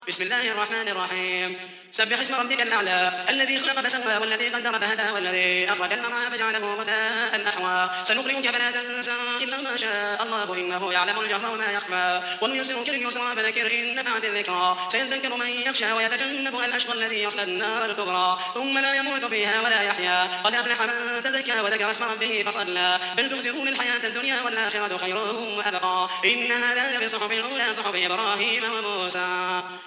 بسم الله الرحمن الرحيم. سبح اسم ربك الأعلى الذي خلق فسوى والذي قدر فهدى والذي أخرج المرعى فجعله غثاء أحوى سنقرئك فلا تنسى إلا ما شاء الله إنه يعلم الجهر وما يخفى ونيسرك لليسرى فذكر إن نفعت الذكرى سيذكر من يخشى ويتجنبها الأشقى الذي يصلى النار الكبرى ثم لا يموت فيها ولا يحيا قد أفلح من تزكى وذكر اسم ربه فصلى بل تؤثرون الحياة الدنيا والآخرة خير وأبقى إن هذا لفي صحف الأولى صحف إبراهيم وموسى.